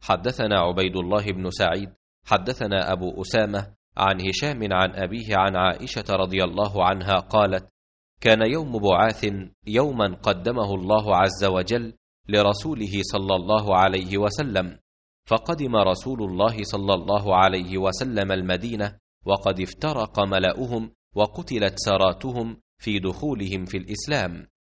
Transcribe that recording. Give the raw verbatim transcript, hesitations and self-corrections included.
حدثنا عبيد الله بن سعيد حدثنا أبو أسامة عن هشام عن أبيه عن عائشة رضي الله عنها قالت: كان يوم بعاث يوما قدمه الله عز وجل لرسوله صلى الله عليه وسلم، فقدم رسول الله صلى الله عليه وسلم المدينة وقد افترق ملأهم وقتلت سراتهم في دخولهم في الإسلام،